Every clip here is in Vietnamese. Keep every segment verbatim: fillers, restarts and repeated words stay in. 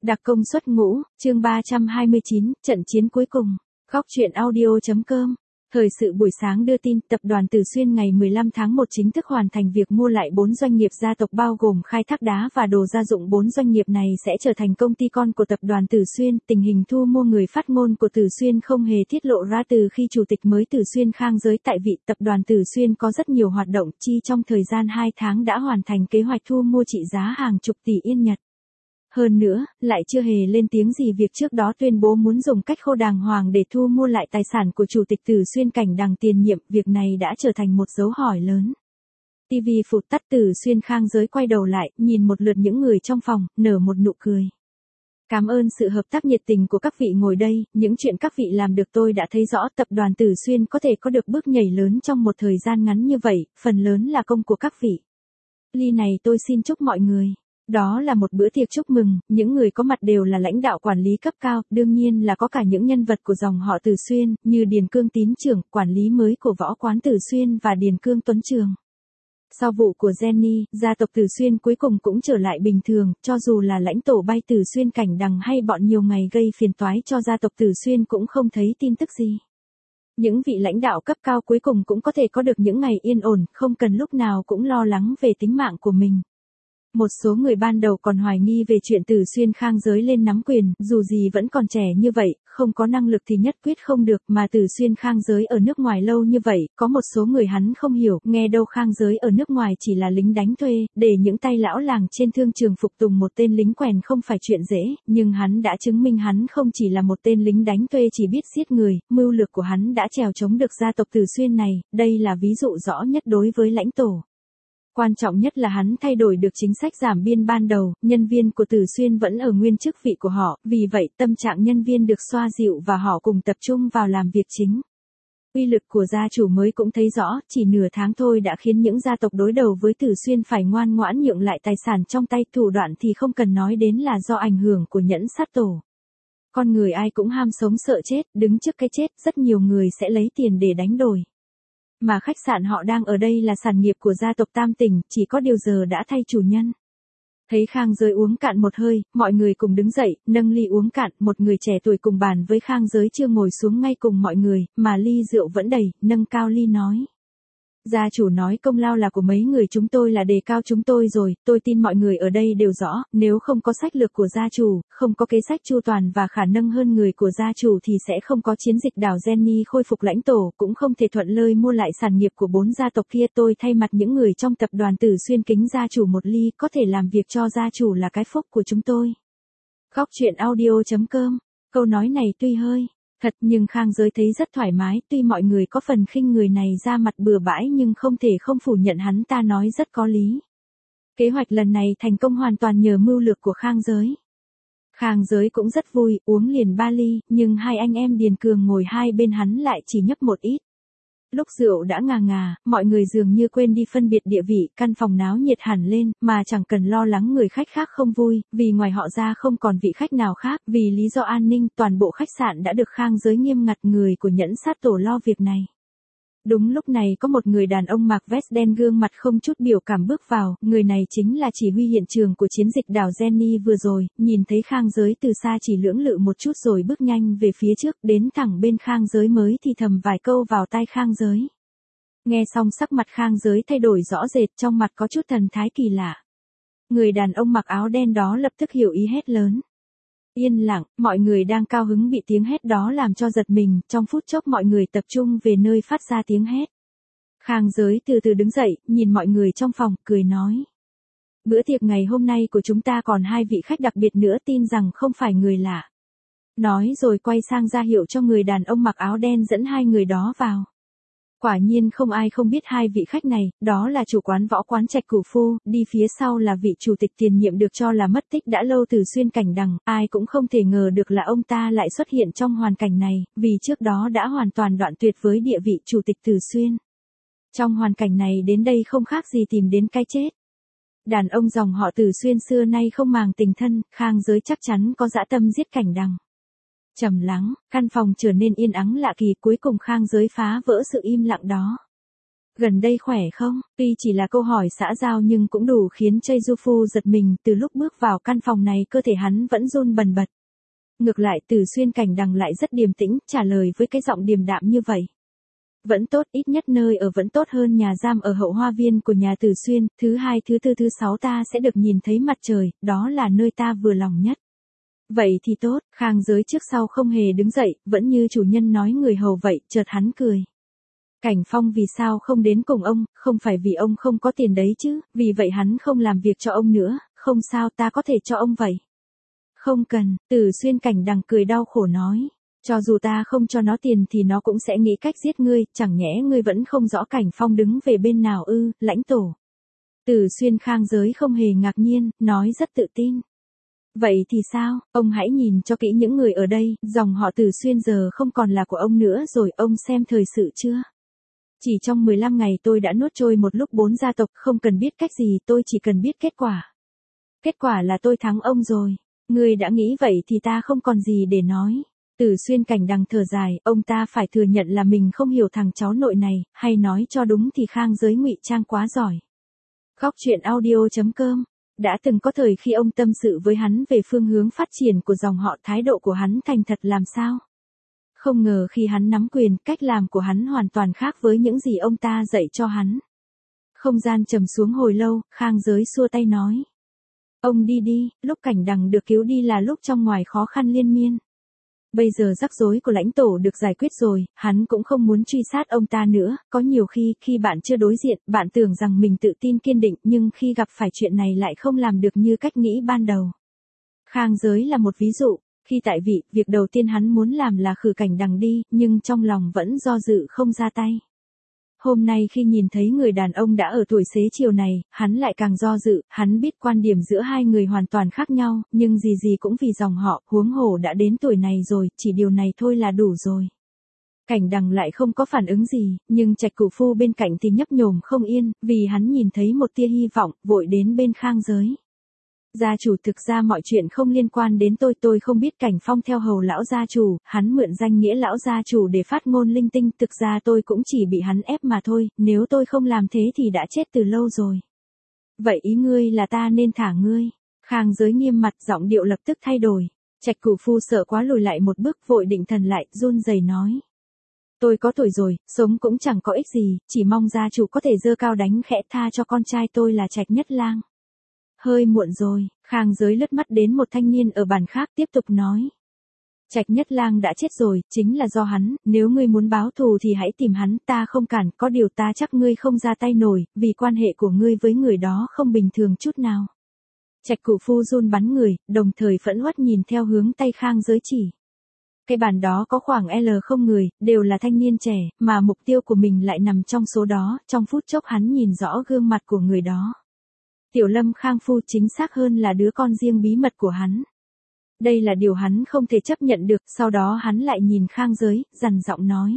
Đặc công xuất ngũ, chương ba trăm hai mươi chín, trận chiến cuối cùng. Góc truyện audio.com. Thời sự buổi sáng đưa tin, tập đoàn Tử Xuyên ngày mười lăm tháng một chính thức hoàn thành việc mua lại bốn doanh nghiệp gia tộc bao gồm khai thác đá và đồ gia dụng. Bốn doanh nghiệp này sẽ trở thành công ty con của tập đoàn Tử Xuyên. Tình hình thu mua người phát ngôn của Tử Xuyên không hề tiết lộ ra từ khi chủ tịch mới Tử Xuyên Khang Giới tại vị. Tập đoàn Tử Xuyên có rất nhiều hoạt động, chi trong thời gian hai tháng đã hoàn thành kế hoạch thu mua trị giá hàng chục tỷ yên Nhật. Hơn nữa, lại chưa hề lên tiếng gì việc trước đó tuyên bố muốn dùng cách khô đàng hoàng để thu mua lại tài sản của Chủ tịch Tử Xuyên Cảnh Đằng tiền nhiệm. Việc này đã trở thành một dấu hỏi lớn. ti vi phụt tắt, Tử Xuyên Khang Giới quay đầu lại, nhìn một lượt những người trong phòng, nở một nụ cười. Cảm ơn sự hợp tác nhiệt tình của các vị ngồi đây, những chuyện các vị làm được tôi đã thấy rõ. Tập đoàn Tử Xuyên có thể có được bước nhảy lớn trong một thời gian ngắn như vậy, phần lớn là công của các vị. Ly này tôi xin chúc mọi người. Đó là một bữa tiệc chúc mừng, những người có mặt đều là lãnh đạo quản lý cấp cao, đương nhiên là có cả những nhân vật của dòng họ Tử Xuyên, như Điền Cương Tín trưởng, quản lý mới của võ quán Tử Xuyên và Điền Cương Tuấn Trường. Sau vụ của Jenny, gia tộc Tử Xuyên cuối cùng cũng trở lại bình thường, cho dù là lãnh tổ bay Tử Xuyên Cảnh Đằng hay bọn nhiều ngày gây phiền toái cho gia tộc Tử Xuyên cũng không thấy tin tức gì. Những vị lãnh đạo cấp cao cuối cùng cũng có thể có được những ngày yên ổn, không cần lúc nào cũng lo lắng về tính mạng của mình. Một số người ban đầu còn hoài nghi về chuyện Tử Xuyên Khang Giới lên nắm quyền, dù gì vẫn còn trẻ như vậy, không có năng lực thì nhất quyết không được, mà Tử Xuyên Khang Giới ở nước ngoài lâu như vậy, có một số người hắn không hiểu, nghe đâu Khang Giới ở nước ngoài chỉ là lính đánh thuê, để những tay lão làng trên thương trường phục tùng một tên lính quèn không phải chuyện dễ, nhưng hắn đã chứng minh hắn không chỉ là một tên lính đánh thuê chỉ biết giết người, mưu lược của hắn đã trèo chống được gia tộc Tử Xuyên này, đây là ví dụ rõ nhất đối với lãnh tổ. Quan trọng nhất là hắn thay đổi được chính sách giảm biên ban đầu, nhân viên của Tử Xuyên vẫn ở nguyên chức vị của họ, vì vậy tâm trạng nhân viên được xoa dịu và họ cùng tập trung vào làm việc chính. Uy lực của gia chủ mới cũng thấy rõ, chỉ nửa tháng thôi đã khiến những gia tộc đối đầu với Tử Xuyên phải ngoan ngoãn nhượng lại tài sản trong tay. Thủ đoạn thì không cần nói đến là do ảnh hưởng của nhẫn sát tổ. Con người ai cũng ham sống sợ chết, đứng trước cái chết, rất nhiều người sẽ lấy tiền để đánh đổi. Mà khách sạn họ đang ở đây là sản nghiệp của gia tộc Tam Tỉnh, chỉ có điều giờ đã thay chủ nhân. Thấy Khang Giới uống cạn một hơi, mọi người cùng đứng dậy, nâng ly uống cạn, một người trẻ tuổi cùng bàn với Khang Giới chưa ngồi xuống ngay cùng mọi người, mà ly rượu vẫn đầy, nâng cao ly nói. Gia chủ nói công lao là của mấy người chúng tôi là đề cao chúng tôi rồi, tôi tin mọi người ở đây đều rõ, nếu không có sách lược của gia chủ, không có kế sách chu toàn và khả năng hơn người của gia chủ thì sẽ không có chiến dịch đảo Jenny khôi phục lãnh tổ, cũng không thể thuận lợi mua lại sản nghiệp của bốn gia tộc kia. Tôi thay mặt những người trong tập đoàn Tử Xuyên kính gia chủ một ly, có thể làm việc cho gia chủ là cái phúc của chúng tôi. Góc truyện audio.com. Câu nói này tuy hơi thật nhưng Khang Giới thấy rất thoải mái, tuy mọi người có phần khinh người này ra mặt bừa bãi nhưng không thể không phủ nhận hắn ta nói rất có lý. Kế hoạch lần này thành công hoàn toàn nhờ mưu lược của Khang Giới. Khang Giới cũng rất vui, uống liền ba ly, nhưng hai anh em Điền Cường ngồi hai bên hắn lại chỉ nhấp một ít. Lúc rượu đã ngà ngà, mọi người dường như quên đi phân biệt địa vị, căn phòng náo nhiệt hẳn lên, mà chẳng cần lo lắng người khách khác không vui, vì ngoài họ ra không còn vị khách nào khác, vì lý do an ninh, toàn bộ khách sạn đã được Khang Giới nghiêm ngặt, người của nhẫn sát tổ lo việc này. Đúng lúc này có một người đàn ông mặc vest đen gương mặt không chút biểu cảm bước vào, người này chính là chỉ huy hiện trường của chiến dịch đảo Jenny vừa rồi, nhìn thấy Khang Giới từ xa chỉ lưỡng lự một chút rồi bước nhanh về phía trước, đến thẳng bên Khang Giới mới thì thầm vài câu vào tai Khang Giới. Nghe xong sắc mặt Khang Giới thay đổi rõ rệt, trong mặt có chút thần thái kỳ lạ. Người đàn ông mặc áo đen đó lập tức hiểu ý hét lớn. Yên lặng, mọi người đang cao hứng bị tiếng hét đó làm cho giật mình, trong phút chốc mọi người tập trung về nơi phát ra tiếng hét. Khang Giới từ từ đứng dậy, nhìn mọi người trong phòng, cười nói. Bữa tiệc ngày hôm nay của chúng ta còn hai vị khách đặc biệt nữa, tin rằng không phải người lạ. Nói rồi quay sang ra hiệu cho người đàn ông mặc áo đen dẫn hai người đó vào. Quả nhiên không ai không biết hai vị khách này, đó là chủ quán võ quán Trạch Cửu Phu, đi phía sau là vị chủ tịch tiền nhiệm được cho là mất tích đã lâu Tử Xuyên Cảnh Đằng, ai cũng không thể ngờ được là ông ta lại xuất hiện trong hoàn cảnh này, vì trước đó đã hoàn toàn đoạn tuyệt với địa vị chủ tịch Tử Xuyên. Trong hoàn cảnh này đến đây không khác gì tìm đến cái chết. Đàn ông dòng họ Tử Xuyên xưa nay không màng tình thân, Khang Giới chắc chắn có dã tâm giết Cảnh Đằng. Trầm lắng, căn phòng trở nên yên ắng lạ kỳ, cuối cùng Khang Giới phá vỡ sự im lặng đó. Gần đây khỏe không? Tuy chỉ là câu hỏi xã giao nhưng cũng đủ khiến Choi Du Phu giật mình, từ lúc bước vào căn phòng này cơ thể hắn vẫn run bần bật. Ngược lại Từ Xuyên Cảnh Đằng lại rất điềm tĩnh, trả lời với cái giọng điềm đạm như vậy. Vẫn tốt, ít nhất nơi ở vẫn tốt hơn nhà giam ở hậu hoa viên của nhà Từ Xuyên, thứ hai thứ tư thứ sáu ta sẽ được nhìn thấy mặt trời, đó là nơi ta vừa lòng nhất. Vậy thì tốt, Khang Giới trước sau không hề đứng dậy, vẫn như chủ nhân nói người hầu vậy, chợt hắn cười. Cảnh Phong vì sao không đến cùng ông, không phải vì ông không có tiền đấy chứ, vì vậy hắn không làm việc cho ông nữa, không sao ta có thể cho ông vậy. Không cần, Từ Xuyên Cảnh Đằng cười đau khổ nói. Cho dù ta không cho nó tiền thì nó cũng sẽ nghĩ cách giết ngươi, chẳng nhẽ ngươi vẫn không rõ Cảnh Phong đứng về bên nào ư, lãnh tổ. Từ Xuyên Khang Giới không hề ngạc nhiên, nói rất tự tin. Vậy thì sao, ông hãy nhìn cho kỹ những người ở đây, dòng họ Từ Xuyên giờ không còn là của ông nữa rồi, ông xem thời sự chưa? Chỉ trong mười lăm ngày tôi đã nuốt trôi một lúc bốn gia tộc, không cần biết cách gì, tôi chỉ cần biết kết quả. Kết quả là tôi thắng ông rồi. Ngươi đã nghĩ vậy thì ta không còn gì để nói. Từ Xuyên Cảnh Đằng thở dài, ông ta phải thừa nhận là mình không hiểu thằng cháu nội này, hay nói cho đúng thì Khang Giới ngụy trang quá giỏi. Góc truyện audio chấm com. Đã từng có thời khi ông tâm sự với hắn về phương hướng phát triển của dòng họ, thái độ của hắn thành thật làm sao. Không ngờ khi hắn nắm quyền, cách làm của hắn hoàn toàn khác với những gì ông ta dạy cho hắn. Không gian trầm xuống hồi lâu, Khang Giới xua tay nói. Ông đi đi, lúc Cảnh Đằng được cứu đi là lúc trong ngoài khó khăn liên miên. Bây giờ rắc rối của lãnh tổ được giải quyết rồi, hắn cũng không muốn truy sát ông ta nữa, có nhiều khi, khi bạn chưa đối diện, bạn tưởng rằng mình tự tin kiên định, nhưng khi gặp phải chuyện này lại không làm được như cách nghĩ ban đầu. Khang Giới là một ví dụ, khi tại vị, việc đầu tiên hắn muốn làm là khử Cảnh Đằng đi, nhưng trong lòng vẫn do dự không ra tay. Hôm nay khi nhìn thấy người đàn ông đã ở tuổi xế chiều này, hắn lại càng do dự, hắn biết quan điểm giữa hai người hoàn toàn khác nhau, nhưng gì gì cũng vì dòng họ, huống hồ đã đến tuổi này rồi, chỉ điều này thôi là đủ rồi. Cảnh Đằng lại không có phản ứng gì, nhưng Trạch Cửu Phu bên cạnh thì nhấp nhổm không yên, vì hắn nhìn thấy một tia hy vọng, vội đến bên Khang Giới. Gia chủ, thực ra mọi chuyện không liên quan đến tôi, tôi không biết Cảnh Phong theo hầu lão gia chủ, hắn mượn danh nghĩa lão gia chủ để phát ngôn linh tinh, thực ra tôi cũng chỉ bị hắn ép mà thôi, nếu tôi không làm thế thì đã chết từ lâu rồi. Vậy ý ngươi là ta nên thả ngươi? Khang Giới nghiêm mặt, giọng điệu lập tức thay đổi. Trạch Cửu Phu sợ quá lùi lại một bước, vội định thần lại, run rẩy nói. Tôi có tuổi rồi, sống cũng chẳng có ích gì, chỉ mong gia chủ có thể giơ cao đánh khẽ tha cho con trai tôi là Trạch Nhất Lang. Hơi muộn rồi, Khang Giới lướt mắt đến một thanh niên ở bàn khác tiếp tục nói. Trạch Nhất Lang đã chết rồi, chính là do hắn, nếu ngươi muốn báo thù thì hãy tìm hắn, ta không cản, có điều ta chắc ngươi không ra tay nổi, vì quan hệ của ngươi với người đó không bình thường chút nào. Trạch Cửu Phu run bắn người, đồng thời phẫn uất nhìn theo hướng tay Khang Giới chỉ. Cái bàn đó có khoảng L không người, đều là thanh niên trẻ, mà mục tiêu của mình lại nằm trong số đó, trong phút chốc hắn nhìn rõ gương mặt của người đó. Tiểu Lâm Khang Phu, chính xác hơn là đứa con riêng bí mật của hắn. Đây là điều hắn không thể chấp nhận được, sau đó hắn lại nhìn Khang Giới, dằn giọng nói.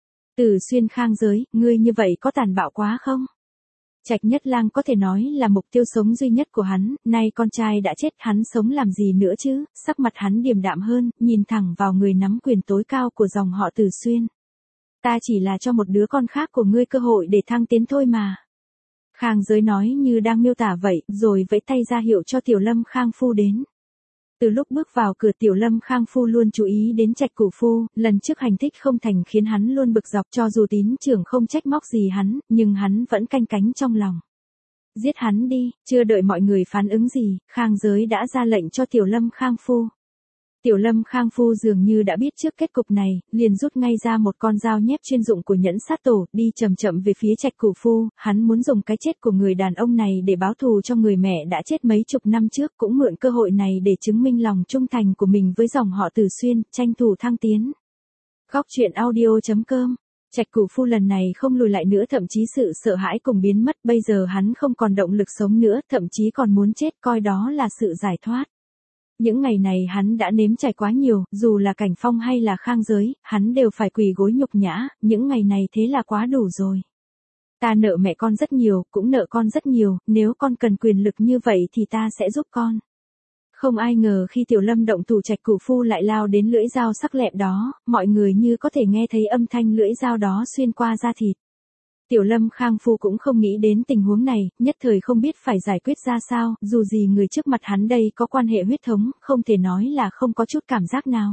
Từ Xuyên Khang Giới, ngươi như vậy có tàn bạo quá không? Trạch Nhất Lang có thể nói là mục tiêu sống duy nhất của hắn, nay con trai đã chết, hắn sống làm gì nữa chứ? Sắc mặt hắn điềm đạm hơn, nhìn thẳng vào người nắm quyền tối cao của dòng họ Từ Xuyên. Ta chỉ là cho một đứa con khác của ngươi cơ hội để thăng tiến thôi mà. Khang Giới nói như đang miêu tả vậy, rồi vẫy tay ra hiệu cho Tiểu Lâm Khang Phu đến. Từ lúc bước vào cửa, Tiểu Lâm Khang Phu luôn chú ý đến Trạch Cửu Phu, lần trước hành thích không thành khiến hắn luôn bực dọc, cho dù tín trưởng không trách móc gì hắn, nhưng hắn vẫn canh cánh trong lòng. Giết hắn đi, chưa đợi mọi người phản ứng gì, Khang Giới đã ra lệnh cho Tiểu Lâm Khang Phu. Tiểu Lâm Khang Phu dường như đã biết trước kết cục này, liền rút ngay ra một con dao nhép chuyên dụng của nhẫn sát tổ, đi chậm chậm về phía Trạch Cửu Phu, hắn muốn dùng cái chết của người đàn ông này để báo thù cho người mẹ đã chết mấy chục năm trước, cũng mượn cơ hội này để chứng minh lòng trung thành của mình với dòng họ Từ Xuyên, tranh thủ thăng tiến. Góc truyện audio chấm com. Trạch Cửu Phu lần này không lùi lại nữa, thậm chí sự sợ hãi cùng biến mất, bây giờ hắn không còn động lực sống nữa, thậm chí còn muốn chết, coi đó là sự giải thoát. Những ngày này hắn đã nếm trải quá nhiều, dù là Cảnh Phong hay là Khang Giới, hắn đều phải quỳ gối nhục nhã, những ngày này thế là quá đủ rồi. Ta nợ mẹ con rất nhiều, cũng nợ con rất nhiều, nếu con cần quyền lực như vậy thì ta sẽ giúp con. Không ai ngờ khi Tiểu Lâm động thủ, Trạch Cửu Phu lại lao đến lưỡi dao sắc lẹm đó, mọi người như có thể nghe thấy âm thanh lưỡi dao đó xuyên qua da thịt. Tiểu Lâm Khang Phu cũng không nghĩ đến tình huống này, nhất thời không biết phải giải quyết ra sao, dù gì người trước mặt hắn đây có quan hệ huyết thống, không thể nói là không có chút cảm giác nào.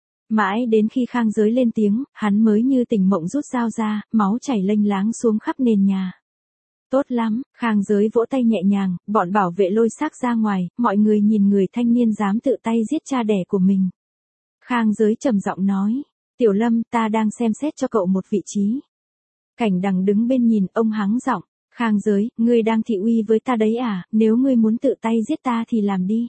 Mãi đến khi Khang Giới lên tiếng, hắn mới như tỉnh mộng rút dao ra, máu chảy lênh láng xuống khắp nền nhà. Tốt lắm, Khang Giới vỗ tay nhẹ nhàng, bọn bảo vệ lôi xác ra ngoài, mọi người nhìn người thanh niên dám tự tay giết cha đẻ của mình. Khang Giới trầm giọng nói, Tiểu Lâm, ta đang xem xét cho cậu một vị trí. Cảnh Đằng đứng bên nhìn, ông hắng giọng, Khang Giới, ngươi đang thị uy với ta đấy à, nếu ngươi muốn tự tay giết ta thì làm đi.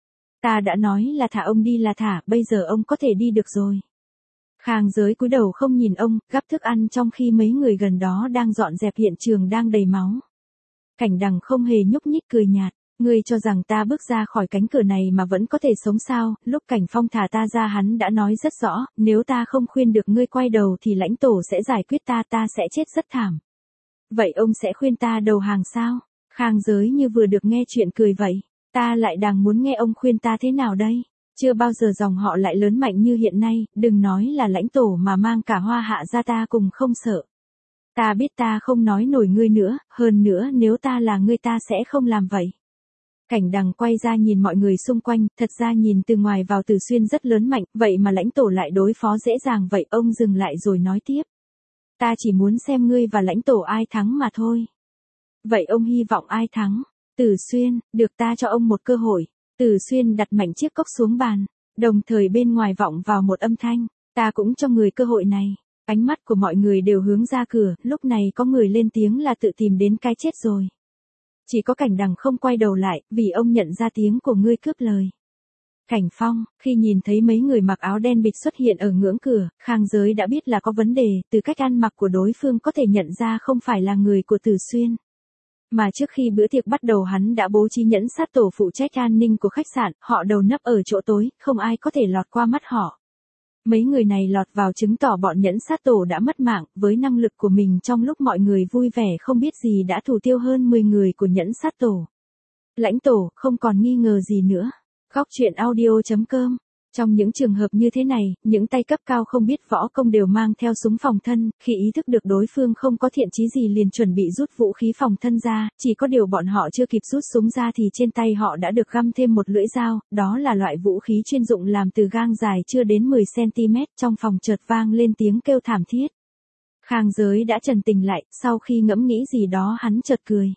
Ta đã nói là thả ông đi là thả, bây giờ ông có thể đi được rồi. Khang Giới cúi đầu không nhìn ông, gắp thức ăn trong khi mấy người gần đó đang dọn dẹp hiện trường đang đầy máu. Cảnh Đằng không hề nhúc nhích cười nhạt, ngươi cho rằng ta bước ra khỏi cánh cửa này mà vẫn có thể sống sao, lúc Cảnh Phong thả ta ra hắn đã nói rất rõ, nếu ta không khuyên được ngươi quay đầu thì lãnh tổ sẽ giải quyết ta, ta sẽ chết rất thảm. Vậy ông sẽ khuyên ta đầu hàng sao? Khang Giới như vừa được nghe chuyện cười vậy, ta lại đang muốn nghe ông khuyên ta thế nào đây? Chưa bao giờ dòng họ lại lớn mạnh như hiện nay, đừng nói là lãnh tổ mà mang cả Hoa Hạ ra ta cùng không sợ. Ta biết ta không nói nổi ngươi nữa, hơn nữa nếu ta là ngươi ta sẽ không làm vậy. Cảnh Đằng quay ra nhìn mọi người xung quanh, thật ra nhìn từ ngoài vào Từ Xuyên rất lớn mạnh, vậy mà lãnh tổ lại đối phó dễ dàng vậy, ông dừng lại rồi nói tiếp. Ta chỉ muốn xem ngươi và lãnh tổ ai thắng mà thôi. Vậy ông hy vọng ai thắng? Từ Xuyên, được ta cho ông một cơ hội. Từ Xuyên đặt mạnh chiếc cốc xuống bàn, đồng thời bên ngoài vọng vào một âm thanh, ta cũng cho người cơ hội này. Ánh mắt của mọi người đều hướng ra cửa, lúc này có người lên tiếng là tự tìm đến cái chết rồi. Chỉ có Cảnh Đằng không quay đầu lại, vì ông nhận ra tiếng của ngươi cướp lời. Cảnh Phong, khi nhìn thấy mấy người mặc áo đen bịt xuất hiện ở ngưỡng cửa, Khang Giới đã biết là có vấn đề, từ cách ăn mặc của đối phương có thể nhận ra không phải là người của Từ Xuyên. Mà trước khi bữa tiệc bắt đầu hắn đã bố trí nhẫn sát tổ phụ trách an ninh của khách sạn, họ đầu nấp ở chỗ tối, không ai có thể lọt qua mắt họ. Mấy người này lọt vào chứng tỏ bọn nhẫn sát tổ đã mất mạng, với năng lực của mình trong lúc mọi người vui vẻ không biết gì đã thủ tiêu hơn mười người của nhẫn sát tổ. Lãnh tổ, không còn nghi ngờ gì nữa. Góc truyện audio chấm com. Trong những trường hợp như thế này, những tay cấp cao không biết võ công đều mang theo súng phòng thân, khi ý thức được đối phương không có thiện chí gì liền chuẩn bị rút vũ khí phòng thân ra, chỉ có điều bọn họ chưa kịp rút súng ra thì trên tay họ đã được găm thêm một lưỡi dao, đó là loại vũ khí chuyên dụng làm từ gang dài chưa đến mười xăng-ti-mét, trong phòng chợt vang lên tiếng kêu thảm thiết. Khang Giới đã trần tình lại, sau khi ngẫm nghĩ gì đó hắn chợt cười.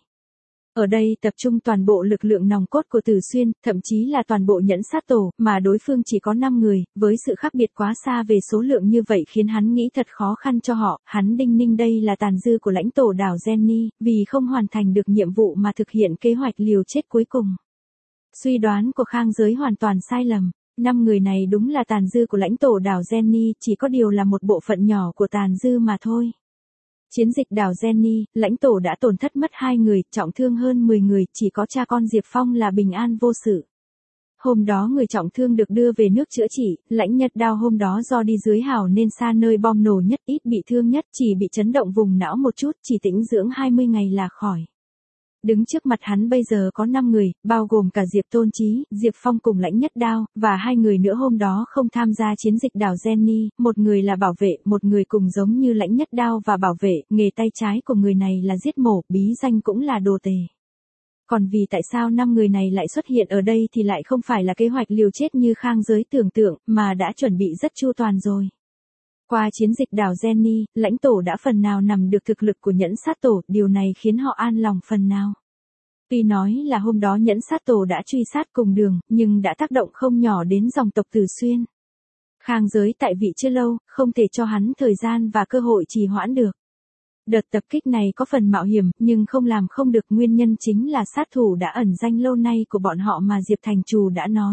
Ở đây tập trung toàn bộ lực lượng nòng cốt của Từ Xuyên, thậm chí là toàn bộ nhẫn sát tổ, mà đối phương chỉ có năm người, với sự khác biệt quá xa về số lượng như vậy khiến hắn nghĩ thật khó khăn cho họ, hắn đinh ninh đây là tàn dư của lãnh tổ đảo Jenny, vì không hoàn thành được nhiệm vụ mà thực hiện kế hoạch liều chết cuối cùng. Suy đoán của Khang Giới hoàn toàn sai lầm, năm người này đúng là tàn dư của lãnh tổ đảo Jenny, chỉ có điều là một bộ phận nhỏ của tàn dư mà thôi. Chiến dịch đảo Jenny, lãnh tổ đã tổn thất mất hai người, trọng thương hơn mười người, chỉ có cha con Diệp Phong là bình an vô sự. Hôm đó người trọng thương được đưa về nước chữa trị, lãnh Nhật Đao hôm đó do đi dưới hào nên xa nơi bom nổ nhất, ít bị thương nhất, chỉ bị chấn động vùng não một chút, chỉ tĩnh dưỡng hai mươi ngày là khỏi. Đứng trước mặt hắn bây giờ có năm người, bao gồm cả Diệp Tôn Chí, Diệp Phong cùng lãnh Nhất Đao, và hai người nữa hôm đó không tham gia chiến dịch đảo Jenny, một người là bảo vệ, một người cùng giống như lãnh Nhất Đao và bảo vệ, nghề tay trái của người này là giết mổ, bí danh cũng là đồ tể. Còn vì tại sao năm người này lại xuất hiện ở đây thì lại không phải là kế hoạch liều chết như Khang Giới tưởng tượng, mà đã chuẩn bị rất chu toàn rồi. Qua chiến dịch đảo Jenny, lãnh tổ đã phần nào nằm được thực lực của nhẫn sát tổ, điều này khiến họ an lòng phần nào. Tuy nói là hôm đó nhẫn sát tổ đã truy sát cùng đường, nhưng đã tác động không nhỏ đến dòng tộc Từ Xuyên. Khang Giới tại vị chưa lâu, không thể cho hắn thời gian và cơ hội trì hoãn được. Đợt tập kích này có phần mạo hiểm, nhưng không làm không được, nguyên nhân chính là sát thủ đã ẩn danh lâu nay của bọn họ mà Diệp Thành Trù đã nói.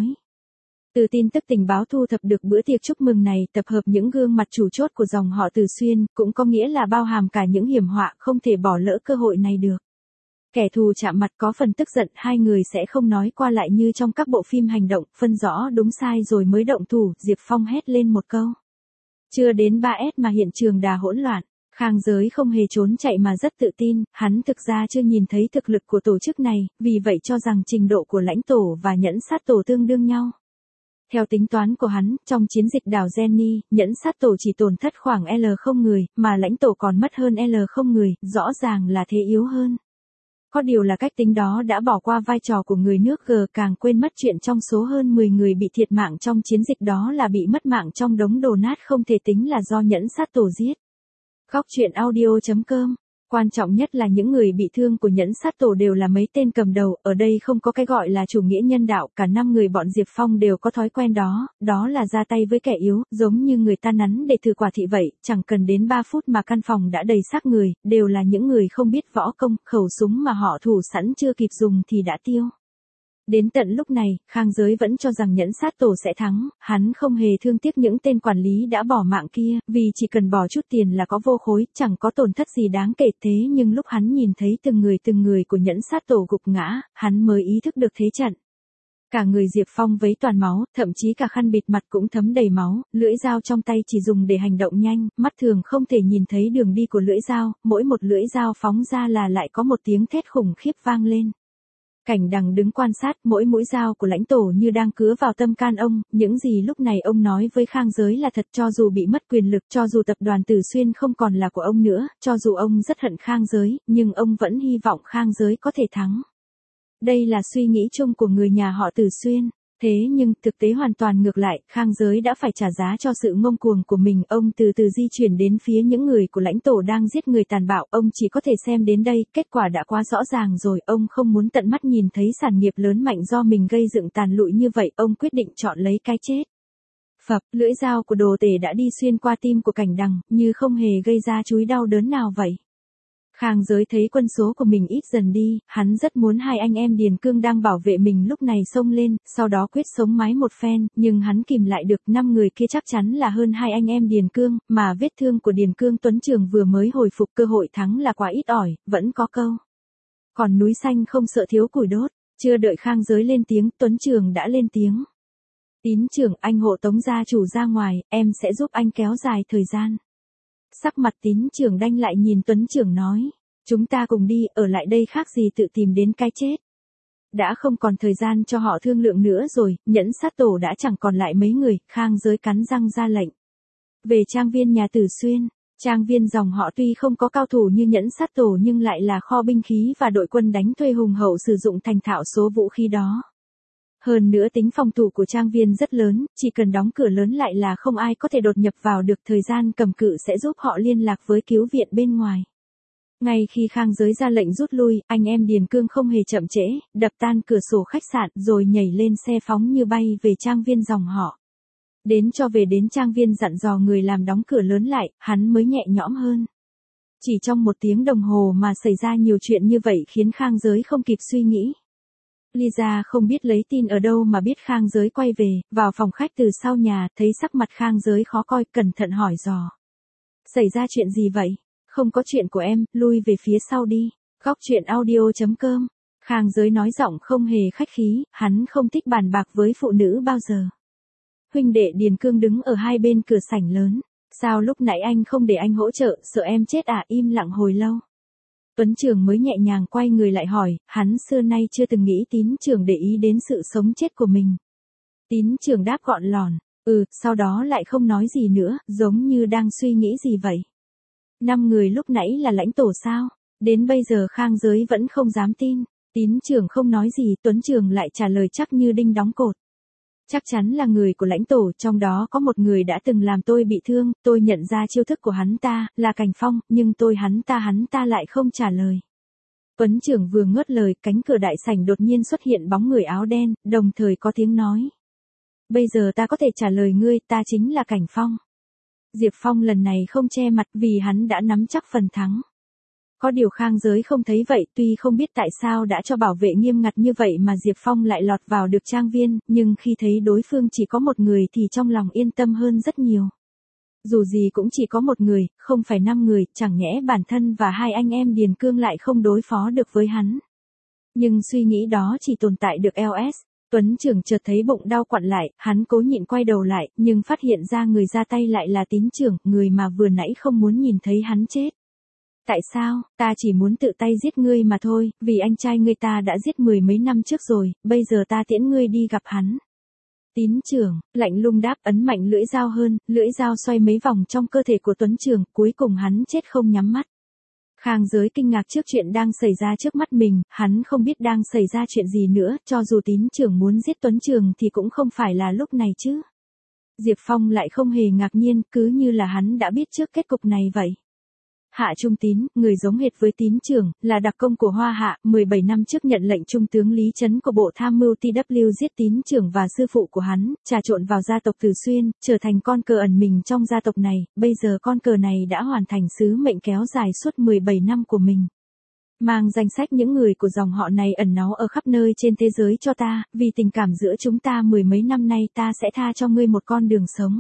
Từ tin tức tình báo thu thập được bữa tiệc chúc mừng này, tập hợp những gương mặt chủ chốt của dòng họ Từ Xuyên, cũng có nghĩa là bao hàm cả những hiểm họa, không thể bỏ lỡ cơ hội này được. Kẻ thù chạm mặt có phần tức giận, hai người sẽ không nói qua lại như trong các bộ phim hành động, phân rõ đúng sai rồi mới động thủ, Diệp Phong hét lên một câu. Chưa đến ba S mà hiện trường đã hỗn loạn. Khang Giới không hề trốn chạy mà rất tự tin, hắn thực ra chưa nhìn thấy thực lực của tổ chức này, vì vậy cho rằng trình độ của lãnh tổ và nhẫn sát tổ tương đương nhau. Theo tính toán của hắn, trong chiến dịch đảo Jenny, nhẫn sát tổ chỉ tổn thất khoảng L không người, mà lãnh tổ còn mất hơn L không người, rõ ràng là thế yếu hơn. Có điều là cách tính đó đã bỏ qua vai trò của người nước G, càng quên mất chuyện trong số hơn mười người bị thiệt mạng trong chiến dịch đó là bị mất mạng trong đống đổ nát không thể tính là do nhẫn sát tổ giết. Góc truyện audio chấm com. Quan trọng nhất là những người bị thương của nhẫn sát tổ đều là mấy tên cầm đầu, ở đây không có cái gọi là chủ nghĩa nhân đạo, cả năm người bọn Diệp Phong đều có thói quen đó, đó là ra tay với kẻ yếu, giống như người ta nắn để thử quả thị vậy, chẳng cần đến ba phút mà căn phòng đã đầy xác người, đều là những người không biết võ công, khẩu súng mà họ thủ sẵn chưa kịp dùng thì đã tiêu. Đến tận lúc này, Khang Giới vẫn cho rằng nhẫn sát tổ sẽ thắng, hắn không hề thương tiếc những tên quản lý đã bỏ mạng kia, vì chỉ cần bỏ chút tiền là có vô khối, chẳng có tổn thất gì đáng kể. Thế nhưng lúc hắn nhìn thấy từng người từng người của nhẫn sát tổ gục ngã, hắn mới ý thức được thế trận. Cả người Diệp Phong vấy toàn máu, thậm chí cả khăn bịt mặt cũng thấm đầy máu, lưỡi dao trong tay chỉ dùng để hành động nhanh, mắt thường không thể nhìn thấy đường đi của lưỡi dao, mỗi một lưỡi dao phóng ra là lại có một tiếng thét khủng khiếp vang lên. Cảnh Đằng đứng quan sát, mỗi mũi dao của lãnh tổ như đang cứa vào tâm can ông, những gì lúc này ông nói với Khang Giới là thật, cho dù bị mất quyền lực, cho dù tập đoàn Tử Xuyên không còn là của ông nữa, cho dù ông rất hận Khang Giới, nhưng ông vẫn hy vọng Khang Giới có thể thắng. Đây là suy nghĩ chung của người nhà họ Tử Xuyên. Thế nhưng, thực tế hoàn toàn ngược lại, Khang Giới đã phải trả giá cho sự ngông cuồng của mình, ông từ từ di chuyển đến phía những người của lãnh tổ đang giết người tàn bạo, ông chỉ có thể xem đến đây, kết quả đã quá rõ ràng rồi, ông không muốn tận mắt nhìn thấy sản nghiệp lớn mạnh do mình gây dựng tàn lụi như vậy, ông quyết định chọn lấy cái chết. Phập, lưỡi dao của đồ tể đã đi xuyên qua tim của Cảnh Đằng, như không hề gây ra chúi đau đớn nào vậy. Khang Giới thấy quân số của mình ít dần đi, hắn rất muốn hai anh em Điền Cương đang bảo vệ mình lúc này xông lên, sau đó quyết sống mái một phen, nhưng hắn kìm lại được, năm người kia chắc chắn là hơn hai anh em Điền Cương, mà vết thương của Điền Cương Tuấn Trường vừa mới hồi phục, cơ hội thắng là quá ít ỏi, vẫn có câu. Còn núi xanh không sợ thiếu củi đốt, chưa đợi Khang Giới lên tiếng, Tuấn Trường đã lên tiếng. Tín trưởng, anh hộ tống gia chủ ra ngoài, em sẽ giúp anh kéo dài thời gian. Sắc mặt Tín trưởng đanh lại nhìn Tuấn trưởng nói, chúng ta cùng đi, ở lại đây khác gì tự tìm đến cái chết. Đã không còn thời gian cho họ thương lượng nữa rồi, nhẫn sát tổ đã chẳng còn lại mấy người, Khang Giới cắn răng ra lệnh. Về trang viên nhà Tử Xuyên, trang viên dòng họ tuy không có cao thủ như nhẫn sát tổ nhưng lại là kho binh khí và đội quân đánh thuê hùng hậu sử dụng thành thạo số vũ khí đó. Hơn nữa tính phòng thủ của trang viên rất lớn, chỉ cần đóng cửa lớn lại là không ai có thể đột nhập vào được, thời gian cầm cự sẽ giúp họ liên lạc với cứu viện bên ngoài. Ngay khi Khang Giới ra lệnh rút lui, anh em Điền Cương không hề chậm trễ, đập tan cửa sổ khách sạn rồi nhảy lên xe phóng như bay về trang viên dòng họ. Đến cho về đến trang viên dặn dò người làm đóng cửa lớn lại, hắn mới nhẹ nhõm hơn. Chỉ trong một tiếng đồng hồ mà xảy ra nhiều chuyện như vậy khiến Khang Giới không kịp suy nghĩ. Lisa không biết lấy tin ở đâu mà biết Khang Giới quay về, vào phòng khách từ sau nhà, thấy sắc mặt Khang Giới khó coi, cẩn thận hỏi dò. Xảy ra chuyện gì vậy? Không có chuyện của em, lui về phía sau đi. Góc truyện audio chấm com. Khang Giới nói giọng không hề khách khí, hắn không thích bàn bạc với phụ nữ bao giờ. Huynh đệ Điền Cương đứng ở hai bên cửa sảnh lớn. Sao lúc nãy anh không để anh hỗ trợ, sợ em chết à? Im lặng hồi lâu. Tuấn Trường mới nhẹ nhàng quay người lại hỏi, hắn xưa nay chưa từng nghĩ Tín Trường để ý đến sự sống chết của mình. Tín Trường đáp gọn lòn, ừ, sau đó lại không nói gì nữa, giống như đang suy nghĩ gì vậy. Năm người lúc nãy là lãnh tổ sao? Đến bây giờ Khang Giới vẫn không dám tin. Tín Trường không nói gì, Tuấn Trường lại trả lời chắc như đinh đóng cột. Chắc chắn là người của lãnh tổ, trong đó có một người đã từng làm tôi bị thương, tôi nhận ra chiêu thức của hắn ta, là Cảnh Phong, nhưng tôi hắn ta hắn ta lại không trả lời. Tuấn Trường vừa ngớt lời, cánh cửa đại sảnh đột nhiên xuất hiện bóng người áo đen, đồng thời có tiếng nói. Bây giờ ta có thể trả lời ngươi, ta chính là Cảnh Phong. Diệp Phong lần này không che mặt vì hắn đã nắm chắc phần thắng. Có điều Khang Giới không thấy vậy, tuy không biết tại sao đã cho bảo vệ nghiêm ngặt như vậy mà Diệp Phong lại lọt vào được trang viên, nhưng khi thấy đối phương chỉ có một người thì trong lòng yên tâm hơn rất nhiều. Dù gì cũng chỉ có một người, không phải năm người, chẳng nhẽ bản thân và hai anh em Điền Cương lại không đối phó được với hắn. Nhưng suy nghĩ đó chỉ tồn tại được lờ ét. Tuấn Trường chợt thấy bụng đau quặn lại, hắn cố nhịn quay đầu lại, nhưng phát hiện ra người ra tay lại là Tín Trường, người mà vừa nãy không muốn nhìn thấy hắn chết. Tại sao, ta chỉ muốn tự tay giết ngươi mà thôi, vì anh trai ngươi ta đã giết mười mấy năm trước rồi, bây giờ ta tiễn ngươi đi gặp hắn. Tín Trường, lạnh lùng đáp, ấn mạnh lưỡi dao hơn, lưỡi dao xoay mấy vòng trong cơ thể của Tuấn Trường, cuối cùng hắn chết không nhắm mắt. Khang Giới kinh ngạc trước chuyện đang xảy ra trước mắt mình, hắn không biết đang xảy ra chuyện gì nữa, cho dù Tín Trường muốn giết Tuấn Trường thì cũng không phải là lúc này chứ. Diệp Phong lại không hề ngạc nhiên, cứ như là hắn đã biết trước kết cục này vậy. Hạ Trung Tín, người giống hệt với Tín Trường, là đặc công của Hoa Hạ, mười bảy năm trước nhận lệnh Trung tướng Lý Trấn của Bộ Tham mưu tê vê giết Tín Trường và sư phụ của hắn, trà trộn vào gia tộc Từ Xuyên, trở thành con cờ ẩn mình trong gia tộc này, bây giờ con cờ này đã hoàn thành sứ mệnh kéo dài suốt mười bảy năm của mình. Mang danh sách những người của dòng họ này ẩn náu ở khắp nơi trên thế giới cho ta, vì tình cảm giữa chúng ta mười mấy năm nay ta sẽ tha cho ngươi một con đường sống.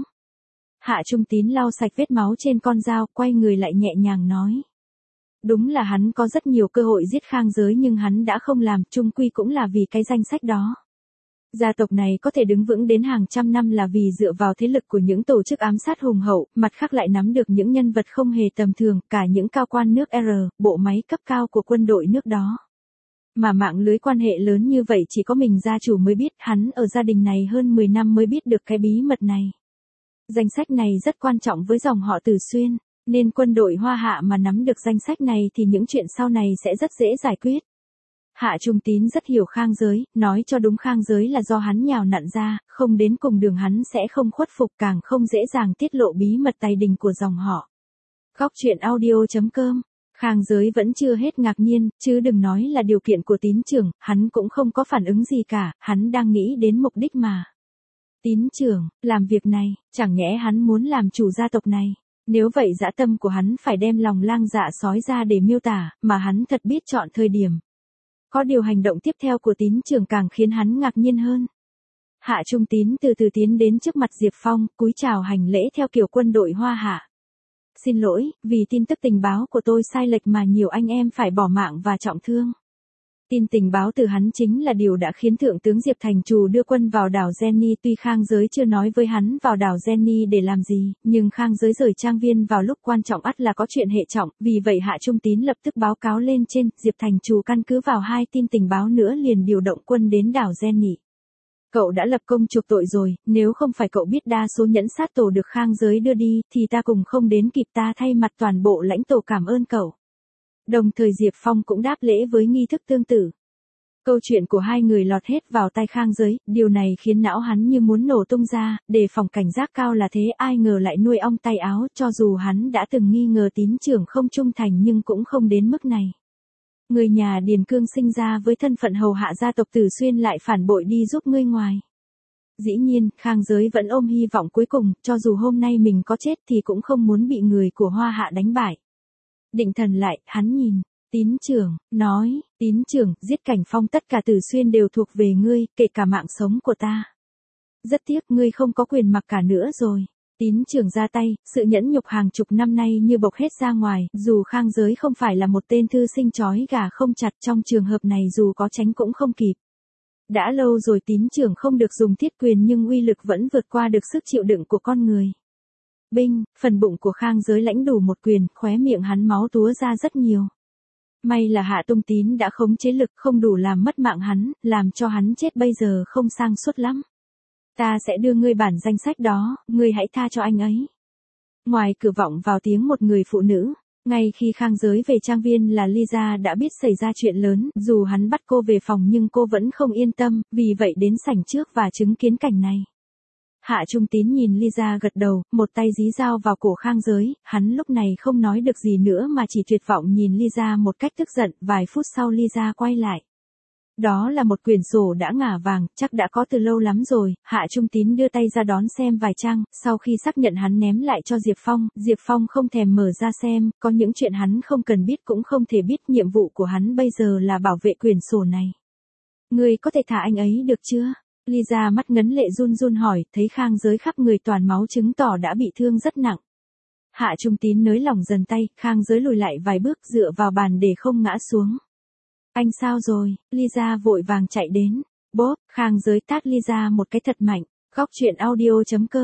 Hạ Trung Tín lau sạch vết máu trên con dao, quay người lại nhẹ nhàng nói. Đúng là hắn có rất nhiều cơ hội giết Khang Giới nhưng hắn đã không làm, chung quy cũng là vì cái danh sách đó. Gia tộc này có thể đứng vững đến hàng trăm năm là vì dựa vào thế lực của những tổ chức ám sát hùng hậu, mặt khác lại nắm được những nhân vật không hề tầm thường, cả những cao quan nước R, bộ máy cấp cao của quân đội nước đó. Mà mạng lưới quan hệ lớn như vậy chỉ có mình gia chủ mới biết, hắn ở gia đình này hơn mười năm mới biết được cái bí mật này. Danh sách này rất quan trọng với dòng họ Từ Xuyên, nên quân đội Hoa Hạ mà nắm được danh sách này thì những chuyện sau này sẽ rất dễ giải quyết. Hạ Trung Tín rất hiểu Khang Giới, nói cho đúng Khang Giới là do hắn nhào nặn ra, không đến cùng đường hắn sẽ không khuất phục, càng không dễ dàng tiết lộ bí mật tài đình của dòng họ. Góc truyện audio chấm com. Khang Giới vẫn chưa hết ngạc nhiên, chứ đừng nói là điều kiện của Tín Trường, hắn cũng không có phản ứng gì cả, hắn đang nghĩ đến mục đích mà. Tín Trường, làm việc này, chẳng nhẽ hắn muốn làm chủ gia tộc này. Nếu vậy dã tâm của hắn phải đem lòng lang dạ sói ra để miêu tả, mà hắn thật biết chọn thời điểm. Có điều hành động tiếp theo của Tín Trường càng khiến hắn ngạc nhiên hơn. Hạ Trung Tín từ từ tiến đến trước mặt Diệp Phong, cúi chào hành lễ theo kiểu quân đội Hoa Hạ. Xin lỗi, vì tin tức tình báo của tôi sai lệch mà nhiều anh em phải bỏ mạng và trọng thương. Tin tình báo từ hắn chính là điều đã khiến Thượng tướng Diệp Thành Trù đưa quân vào đảo Jenny, tuy Khang Giới chưa nói với hắn vào đảo Jenny để làm gì, nhưng Khang Giới rời trang viên vào lúc quan trọng ắt là có chuyện hệ trọng, vì vậy Hạ Trung Tín lập tức báo cáo lên trên, Diệp Thành Trù căn cứ vào hai tin tình báo nữa liền điều động quân đến đảo Jenny. Cậu đã lập công chuộc tội rồi, nếu không phải cậu biết đa số nhẫn sát tổ được Khang Giới đưa đi, thì ta cùng không đến kịp, ta thay mặt toàn bộ lãnh tổ cảm ơn cậu. Đồng thời Diệp Phong cũng đáp lễ với nghi thức tương tự. Câu chuyện của hai người lọt hết vào tai Khang Giới, điều này khiến não hắn như muốn nổ tung ra, đề phòng cảnh giác cao là thế, ai ngờ lại nuôi ong tay áo, cho dù hắn đã từng nghi ngờ Tín Trường không trung thành nhưng cũng không đến mức này. Người nhà Điền Cương sinh ra với thân phận hầu hạ gia tộc Từ Xuyên lại phản bội đi giúp ngươi ngoài. Dĩ nhiên, Khang Giới vẫn ôm hy vọng cuối cùng, cho dù hôm nay mình có chết thì cũng không muốn bị người của Hoa Hạ đánh bại. Định thần lại, hắn nhìn, Tín Trường, nói, Tín Trường, giết Cảnh Phong tất cả Từ Xuyên đều thuộc về ngươi, kể cả mạng sống của ta. Rất tiếc ngươi không có quyền mặc cả nữa rồi. Tín Trường ra tay, sự nhẫn nhục hàng chục năm nay như bộc hết ra ngoài, dù Khang Giới không phải là một tên thư sinh chói gà không chặt, trong trường hợp này dù có tránh cũng không kịp. Đã lâu rồi Tín Trường không được dùng thiết quyền nhưng uy lực vẫn vượt qua được sức chịu đựng của con người. Binh, phần bụng của Khang Giới lãnh đủ một quyền, khóe miệng hắn máu túa ra rất nhiều. May là Hạ Tung Tín đã khống chế lực không đủ làm mất mạng hắn, làm cho hắn chết bây giờ không sang suốt lắm. Ta sẽ đưa ngươi bản danh sách đó, ngươi hãy tha cho anh ấy. Ngoài cửa vọng vào tiếng một người phụ nữ, ngay khi Khang Giới về trang viên là Lisa đã biết xảy ra chuyện lớn, dù hắn bắt cô về phòng nhưng cô vẫn không yên tâm, vì vậy đến sảnh trước và chứng kiến cảnh này. Hạ Trung Tín nhìn Lisa gật đầu, một tay dí dao vào cổ Khang Giới, hắn lúc này không nói được gì nữa mà chỉ tuyệt vọng nhìn Lisa một cách tức giận, vài phút sau Lisa quay lại. Đó là một quyển sổ đã ngả vàng, chắc đã có từ lâu lắm rồi, Hạ Trung Tín đưa tay ra đón xem vài trang, sau khi xác nhận hắn ném lại cho Diệp Phong, Diệp Phong không thèm mở ra xem, có những chuyện hắn không cần biết cũng không thể biết, nhiệm vụ của hắn bây giờ là bảo vệ quyển sổ này. Người có thể thả anh ấy được chưa? Lisa mắt ngấn lệ run run hỏi, thấy Khang Giới khắp người toàn máu chứng tỏ đã bị thương rất nặng. Hạ Trung Tín nới lỏng dần tay, Khang Giới lùi lại vài bước dựa vào bàn để không ngã xuống. Anh sao rồi? Lisa vội vàng chạy đến. Bốp, Khang Giới tát Lisa một cái thật mạnh. Góc truyện audio chấm com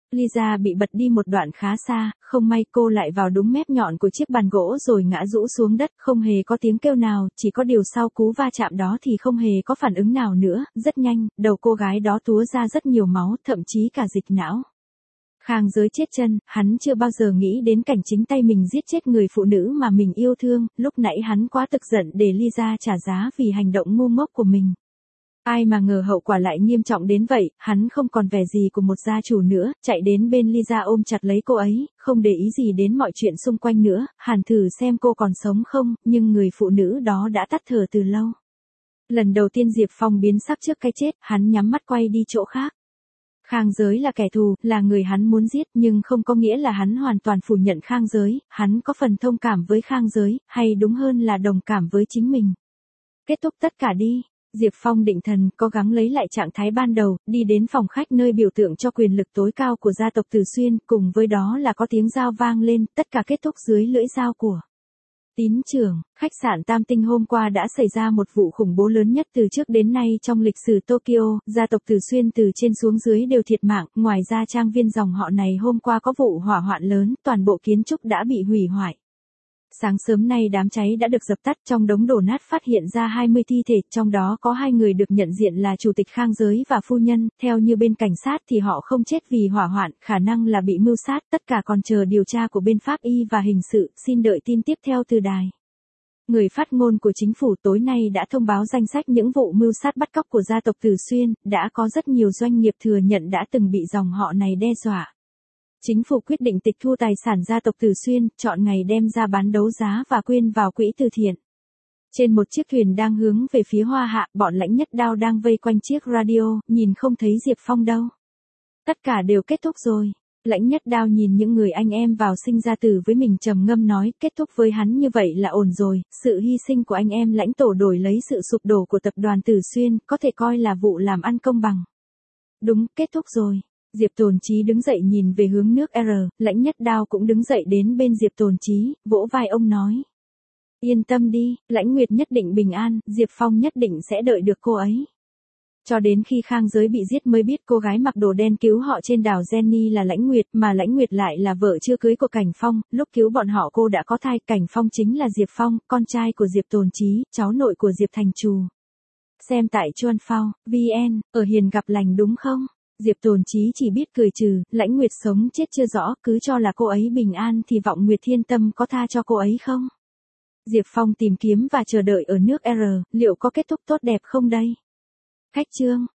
Lisa bị bật đi một đoạn khá xa, không may cô lại vào đúng mép nhọn của chiếc bàn gỗ rồi ngã rũ xuống đất, không hề có tiếng kêu nào, chỉ có điều sau cú va chạm đó thì không hề có phản ứng nào nữa, rất nhanh, đầu cô gái đó túa ra rất nhiều máu, thậm chí cả dịch não. Khang Giới chết chân, hắn chưa bao giờ nghĩ đến cảnh chính tay mình giết chết người phụ nữ mà mình yêu thương, lúc nãy hắn quá tức giận để Lisa trả giá vì hành động ngu ngốc của mình. Ai mà ngờ hậu quả lại nghiêm trọng đến vậy, hắn không còn vẻ gì của một gia chủ nữa, chạy đến bên Lisa ôm chặt lấy cô ấy, không để ý gì đến mọi chuyện xung quanh nữa, hàn thử xem cô còn sống không, nhưng người phụ nữ đó đã tắt thở từ lâu. Lần đầu tiên Diệp Phong biến sắc trước cái chết, hắn nhắm mắt quay đi chỗ khác. Khang Giới là kẻ thù, là người hắn muốn giết, nhưng không có nghĩa là hắn hoàn toàn phủ nhận Khang Giới, hắn có phần thông cảm với Khang Giới, hay đúng hơn là đồng cảm với chính mình. Kết thúc tất cả đi. Diệp Phong định thần, cố gắng lấy lại trạng thái ban đầu, đi đến phòng khách nơi biểu tượng cho quyền lực tối cao của gia tộc Từ Xuyên, cùng với đó là có tiếng dao vang lên, tất cả kết thúc dưới lưỡi dao của Tín trưởng. Khách sạn Tam Tinh hôm qua đã xảy ra một vụ khủng bố lớn nhất từ trước đến nay trong lịch sử Tokyo, gia tộc Từ Xuyên từ trên xuống dưới đều thiệt mạng, ngoài ra trang viên dòng họ này hôm qua có vụ hỏa hoạn lớn, toàn bộ kiến trúc đã bị hủy hoại. Sáng sớm nay đám cháy đã được dập tắt, trong đống đổ nát phát hiện ra hai mươi thi thể, trong đó có hai người được nhận diện là chủ tịch Khang Giới và phu nhân, theo như bên cảnh sát thì họ không chết vì hỏa hoạn, khả năng là bị mưu sát, tất cả còn chờ điều tra của bên pháp y và hình sự, xin đợi tin tiếp theo từ đài. Người phát ngôn của chính phủ tối nay đã thông báo danh sách những vụ mưu sát bắt cóc của gia tộc Từ Xuyên, đã có rất nhiều doanh nghiệp thừa nhận đã từng bị dòng họ này đe dọa. Chính phủ quyết định tịch thu tài sản gia tộc Từ Xuyên, chọn ngày đem ra bán đấu giá và quyên vào quỹ từ thiện. Trên một chiếc thuyền đang hướng về phía Hoa Hạ, bọn Lãnh Nhất Đao đang vây quanh chiếc radio, nhìn không thấy Diệp Phong đâu. Tất cả đều kết thúc rồi. Lãnh Nhất Đao nhìn những người anh em vào sinh ra tử với mình trầm ngâm nói, kết thúc với hắn như vậy là ổn rồi, sự hy sinh của anh em Lãnh tổ đổi lấy sự sụp đổ của tập đoàn Từ Xuyên, có thể coi là vụ làm ăn công bằng. Đúng, kết thúc rồi. Diệp Tồn Chí đứng dậy nhìn về hướng nước R, Lãnh Nhất Đao cũng đứng dậy đến bên Diệp Tồn Chí, vỗ vai ông nói. Yên tâm đi, Lãnh Nguyệt nhất định bình an, Diệp Phong nhất định sẽ đợi được cô ấy. Cho đến khi Khang Giới bị giết mới biết cô gái mặc đồ đen cứu họ trên đảo Jenny là Lãnh Nguyệt, mà Lãnh Nguyệt lại là vợ chưa cưới của Cảnh Phong, lúc cứu bọn họ cô đã có thai, Cảnh Phong chính là Diệp Phong, con trai của Diệp Tồn Chí, cháu nội của Diệp Thành Trù. Xem tại Chuan Phao, vê en, ở hiền gặp lành đúng không? Diệp Tồn Chí chỉ biết cười trừ, Lãnh Nguyệt sống chết chưa rõ, cứ cho là cô ấy bình an thì vọng Nguyệt Thiên Tâm có tha cho cô ấy không? Diệp Phong tìm kiếm và chờ đợi ở nước R, liệu có kết thúc tốt đẹp không đây? Khách trương.